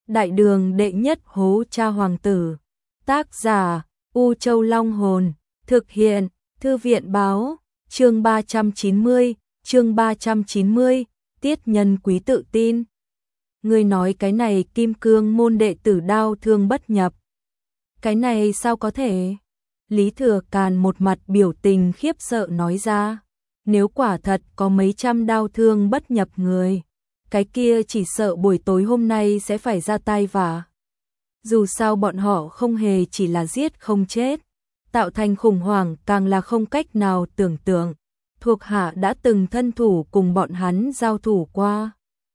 Đại đường đệ nhất hố cha hoàng tử. Tác giả U Châu Long Hồn. Thực hiện Thư viện báo. Chương 390, Tiết Nhân Quý tự tin. Ngươi nói cái này Kim Cương môn đệ tử đao thương bất nhập. Cái này sao có thể? Lý Thừa Càn một mặt biểu tình khiếp sợ nói ra. Nếu quả thật có mấy trăm đao thương bất nhập người, cái kia chỉ sợ buổi tối hôm nay sẽ phải ra tay vả. Dù sao bọn họ không hề chỉ là giết không chết, tạo thành khủng hoảng càng là không cách nào tưởng tượng. Thuộc hạ đã từng thân thủ cùng bọn hắn giao thủ qua,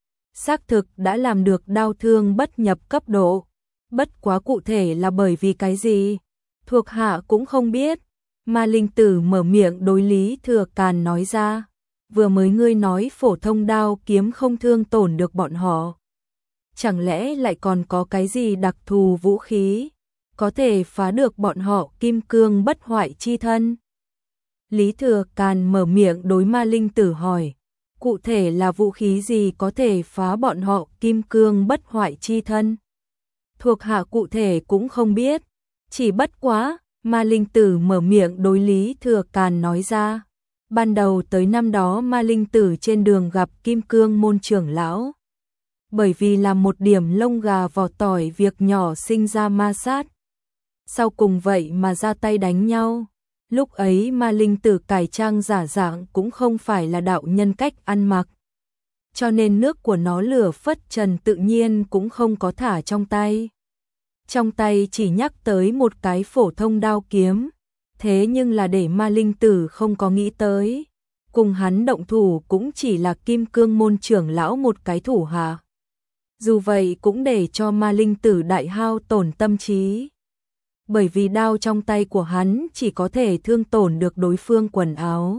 xác thực đã làm được đao thương bất nhập cấp độ. Bất quá cụ thể là bởi vì cái gì, thuộc hạ cũng không biết. Ma Linh Tử mở miệng đối Lý Thừa Càn nói ra. Vừa mới ngươi nói phổ thông đao kiếm không thương tổn được bọn họ, chẳng lẽ lại còn có cái gì đặc thù vũ khí có thể phá được bọn họ kim cương bất hoại chi thân? Lý Thừa Càn mở miệng đối Ma Linh Tử hỏi, cụ thể là vũ khí gì có thể phá bọn họ kim cương bất hoại chi thân? Thuộc hạ cụ thể cũng không biết, chỉ bất quá, Ma Linh Tử mở miệng đối Lý Thừa Càn nói ra. Ban đầu tới năm đó Ma Linh Tử trên đường gặp Kim Cương môn trưởng lão, bởi vì làm một điểm lông gà vỏ tỏi việc nhỏ sinh ra ma sát, sau cùng vậy mà ra tay đánh nhau. Lúc ấy Ma Linh Tử cải trang giả dạng cũng không phải là đạo nhân cách ăn mặc, cho nên nước của nó lửa phất trần tự nhiên cũng không có thả trong tay. Trong tay chỉ nhắc tới một cái phổ thông đao kiếm, thế nhưng là để Ma Linh Tử không có nghĩ tới, cùng hắn động thủ cũng chỉ là Kim Cương môn trưởng lão một cái thủ hạ. Dù vậy cũng để cho Ma Linh Tử đại hao tổn tâm trí, bởi vì đao trong tay của hắn chỉ có thể thương tổn được đối phương quần áo,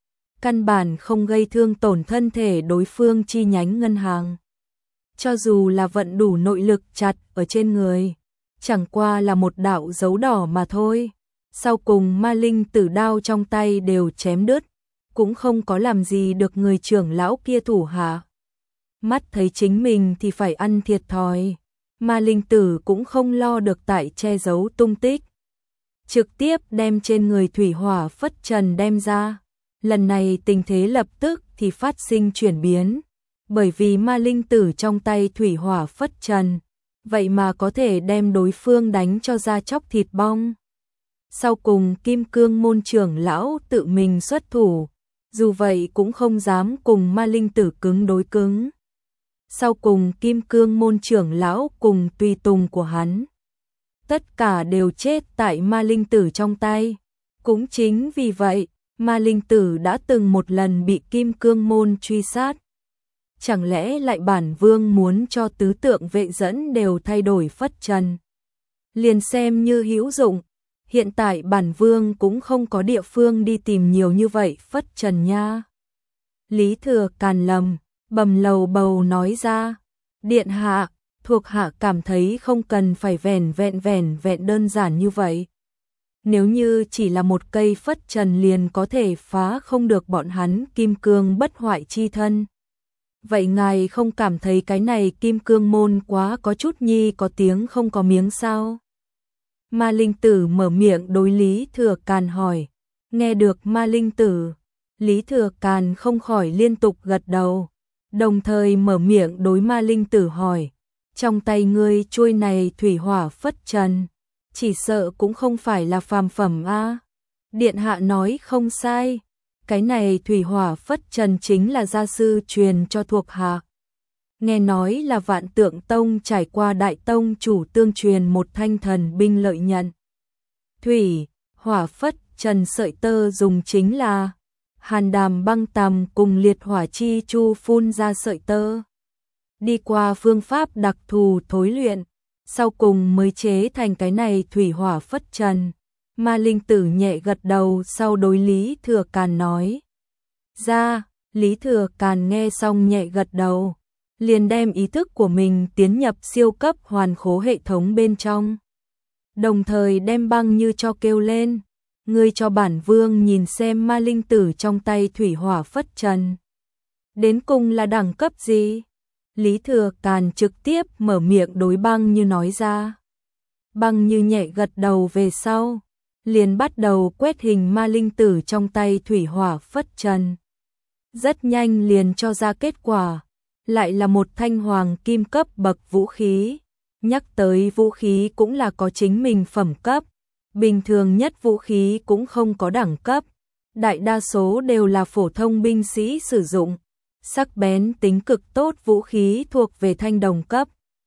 căn bản không gây thương tổn thân thể đối phương chi nhánh ngân hàng. Cho dù là vận đủ nội lực chặt ở trên người, chẳng qua là một đạo dấu đỏ mà thôi. Sau cùng Ma Linh Tử đao trong tay đều chém đứt, cũng không có làm gì được người trưởng lão kia thủ hạ. Mắt thấy chính mình thì phải ăn thiệt thòi, Ma Linh Tử cũng không lo được tại che giấu tung tích, trực tiếp đem trên người thủy hỏa phất trần đem ra. Lần này tình thế lập tức thì phát sinh chuyển biến, bởi vì Ma Linh Tử trong tay thủy hỏa phất trần, vậy mà có thể đem đối phương đánh cho da chóc thịt bong. Sau cùng Kim Cương môn trưởng lão tự mình xuất thủ, dù vậy cũng không dám cùng Ma Linh Tử cứng đối cứng. Sau cùng Kim Cương môn trưởng lão cùng tùy tùng của hắn, tất cả đều chết tại Ma Linh Tử trong tay. Cũng chính vì vậy, Ma Linh Tử đã từng một lần bị Kim Cương môn truy sát. Chẳng lẽ lại bản vương muốn cho tứ tượng vệ dẫn đều thay đổi phất trần, liền xem như hữu dụng. Hiện tại bản vương cũng không có địa phương đi tìm nhiều như vậy phất trần nha. Lý Thừa Càn bầm lầu bầu nói ra. Điện hạ, thuộc hạ cảm thấy không cần phải vẻn vẹn đơn giản như vậy. Nếu như chỉ là một cây phất trần liền có thể phá không được bọn hắn kim cương bất hoại chi thân, vậy ngài không cảm thấy cái này Kim Cương môn quá có chút nhi có tiếng không có miếng sao? Ma Linh Tử mở miệng đối Lý Thừa Càn hỏi. Nghe được Ma Linh Tử, Lý Thừa Càn không khỏi liên tục gật đầu, đồng thời mở miệng đối Ma Linh Tử hỏi, trong tay ngươi chuôi này thủy hỏa phất trần, chỉ sợ cũng không phải là phàm phẩm a? Điện hạ nói không sai, cái này thủy hỏa phất trần chính là gia sư truyền cho thuộc hạ. Nghe nói là Vạn Tượng Tông trải qua Đại Tông chủ tương truyền một thanh thần binh lợi nhận. Thủy, hỏa phất trần sợi tơ dùng chính là hàn đàm băng tằm cùng liệt hỏa chi chu phun ra sợi tơ, đi qua phương pháp đặc thù thối luyện, sau cùng mới chế thành cái này thủy hỏa phất trần. Ma Linh Tử nhẹ gật đầu sau đối Lý Thừa Càn nói ra. Lý Thừa Càn nghe xong nhẹ gật đầu, liền đem ý thức của mình tiến nhập siêu cấp hoàn khố hệ thống bên trong, đồng thời đem Băng Như cho kêu lên, ngươi cho bản vương nhìn xem Ma Linh Tử trong tay thủy hỏa phất trần đến cùng là đẳng cấp gì. Lý Thừa Càn trực tiếp mở miệng đối Băng Như nói ra. Băng Như nhẹ gật đầu về sau, liền bắt đầu quét hình ma linh tử trong tay thủy hỏa phất trần. Rất nhanh liền cho ra kết quả, lại là một thanh hoàng kim cấp bậc vũ khí. Nhắc tới vũ khí cũng là có chính mình phẩm cấp, bình thường nhất vũ khí cũng không có đẳng cấp, đại đa số đều là phổ thông binh sĩ sử dụng. Sắc bén tính cực tốt vũ khí thuộc về thanh đồng cấp.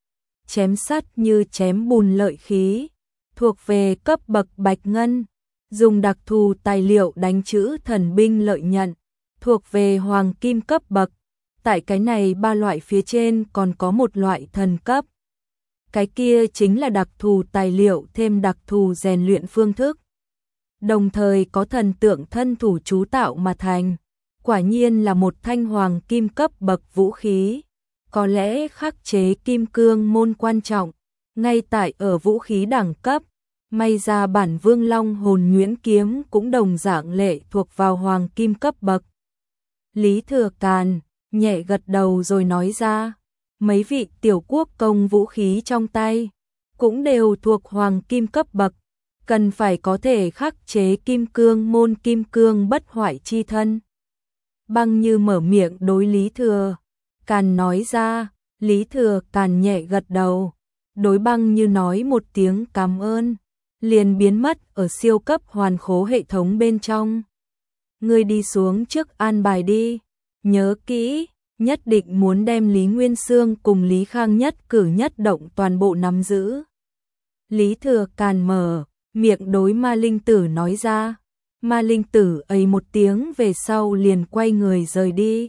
Chém sắt như chém bùn lợi khí, thuộc về cấp bậc bạch ngân. Dùng đặc thù tài liệu đánh chữ thần binh lợi nhận, thuộc về hoàng kim cấp bậc. Tại cái này ba loại phía trên còn có một loại thần cấp. Cái kia chính là đặc thù tài liệu thêm đặc thù rèn luyện phương thức. Đồng thời có thần tượng thân thủ chú tạo mà thành. Quả nhiên là một thanh hoàng kim cấp bậc vũ khí. Có lẽ khắc chế kim cương môn quan trọng, ngay tại ở vũ khí đẳng cấp. May ra bản Vương Long hồn nhuyễn kiếm cũng đồng dạng lệ thuộc vào hoàng kim cấp bậc. Lý Thừa Càn nhẹ gật đầu rồi nói ra, mấy vị tiểu quốc công vũ khí trong tay cũng đều thuộc hoàng kim cấp bậc, cần phải có thể khắc chế kim cương môn kim cương bất hoại chi thân. Băng Như mở miệng đối Lý Thừa Càn nói ra. Lý Thừa Càn nhẹ gật đầu, đối Băng Như nói một tiếng cảm ơn, liền biến mất ở siêu cấp hoàn khố hệ thống bên trong. Ngươi đi xuống trước an bài đi, nhớ kỹ, nhất định muốn đem Lý Nguyên Xương cùng Lý Khang nhất cử nhất động toàn bộ nắm giữ. Lý Thừa Càn mở miệng đối Ma Linh Tử nói ra. Ma Linh Tử ấy một tiếng về sau liền quay người rời đi.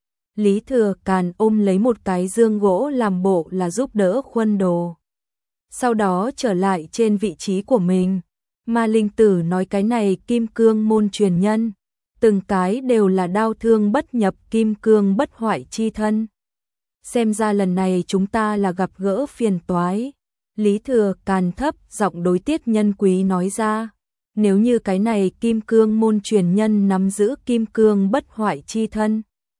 Lý Thừa Càn ôm lấy một cái dương gỗ làm bộ là giúp đỡ khuân đồ. Sau đó trở lại trên vị trí của mình. Ma Linh Tử nói cái này kim cương môn truyền nhân, từng cái đều là đao thương bất nhập kim cương bất hoại chi thân. Xem ra lần này chúng ta là gặp gỡ phiền toái. Lý Thừa Càn thấp giọng đối Tiết Nhân Quý nói ra. Nếu như cái này kim cương môn truyền nhân nắm giữ kim cương bất hoại chi thân,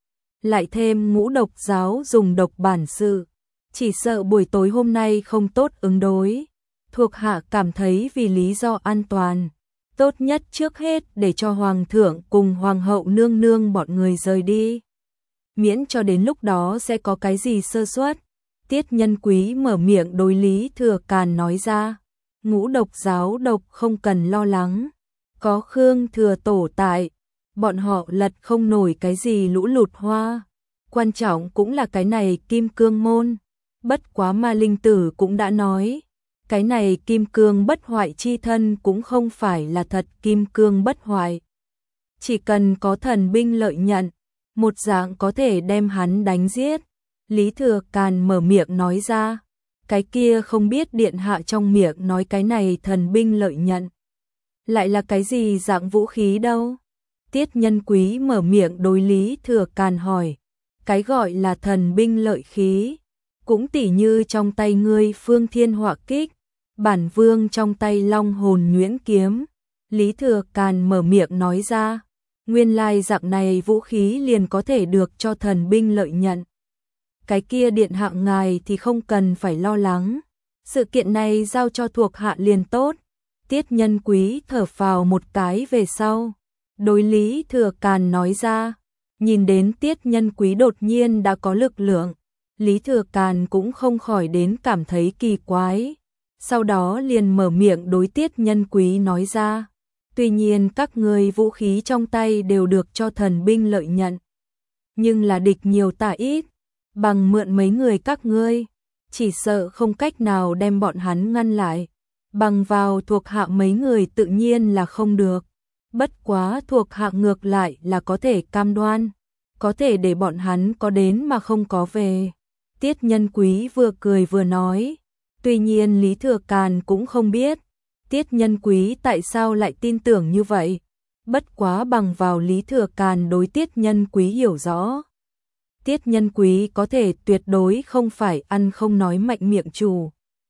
lại thêm Ngũ Độc giáo dùng độc bản sự, chỉ sợ buổi tối hôm nay không tốt ứng đối. Thuộc hạ cảm thấy vì lý do an toàn, tốt nhất trước hết để cho hoàng thượng cùng hoàng hậu nương nương bọn người rời đi, miễn cho đến lúc đó sẽ có cái gì sơ suất. Tiết Nhân Quý mở miệng đối Lý Thừa Càn nói ra. Ngũ Độc giáo độc không cần lo lắng, có Khương Thừa Tổ tại, bọn họ lật không nổi cái gì lũ lụt hoa. Quan trọng cũng là cái này kim cương môn. Bất quá Ma Linh Tử cũng đã nói, cái này kim cương bất hoại chi thân cũng không phải là thật kim cương bất hoại. Chỉ cần có thần binh lợi nhận, một dạng có thể đem hắn đánh giết. Lý Thừa Càn mở miệng nói ra. Cái kia không biết điện hạ trong miệng nói cái này thần binh lợi nhận, lại là cái gì dạng vũ khí đâu? Tiết Nhân Quý mở miệng đối Lý Thừa Càn hỏi. Cái gọi là thần binh lợi khí, cũng tỉ như trong tay ngươi Phương Thiên Họa Kích, bản Vương trong tay Long hồn nhuyễn kiếm. Lý Thừa Càn mở miệng nói ra. Nguyên lai dạng này vũ khí liền có thể được cho thần binh lợi nhận. Cái kia điện hạ ngài thì không cần phải lo lắng, sự kiện này giao cho thuộc hạ liền tốt. Tiết Nhân Quý thở phào một cái về sau, đối Lý Thừa Càn nói ra. Nhìn đến Tiết Nhân Quý đột nhiên đã có lực lượng, Lý Thừa Càn cũng không khỏi đến cảm thấy kỳ quái. Sau đó liền mở miệng đối Tiết Nhân Quý nói ra. Tuy nhiên các ngươi vũ khí trong tay đều được cho thần binh lợi nhận, nhưng là địch nhiều tà ít, bằng mượn mấy người các ngươi, chỉ sợ không cách nào đem bọn hắn ngăn lại. Bằng vào thuộc hạ mấy người tự nhiên là không được. Bất quá thuộc hạ ngược lại là có thể cam đoan, có thể để bọn hắn có đến mà không có về. Tiết Nhân Quý vừa cười vừa nói. Tuy nhiên Lý Thừa Càn cũng không biết Tiết Nhân Quý tại sao lại tin tưởng như vậy. Bất quá bằng vào Lý Thừa Càn đối Tiết Nhân Quý hiểu rõ, Tiết Nhân Quý có thể tuyệt đối không phải ăn không nói mạnh miệng chủ.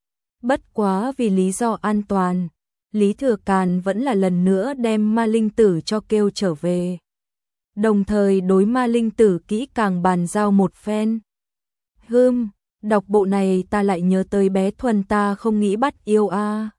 Bất quá vì lý do an toàn, Lý Thừa Càn vẫn là lần nữa đem Ma Linh Tử cho kêu trở về. Đồng thời đối Ma Linh Tử kỹ càng bàn giao một phen. Đọc bộ này ta lại nhớ tới bé Thuần, ta không nghĩ bắt yêu a.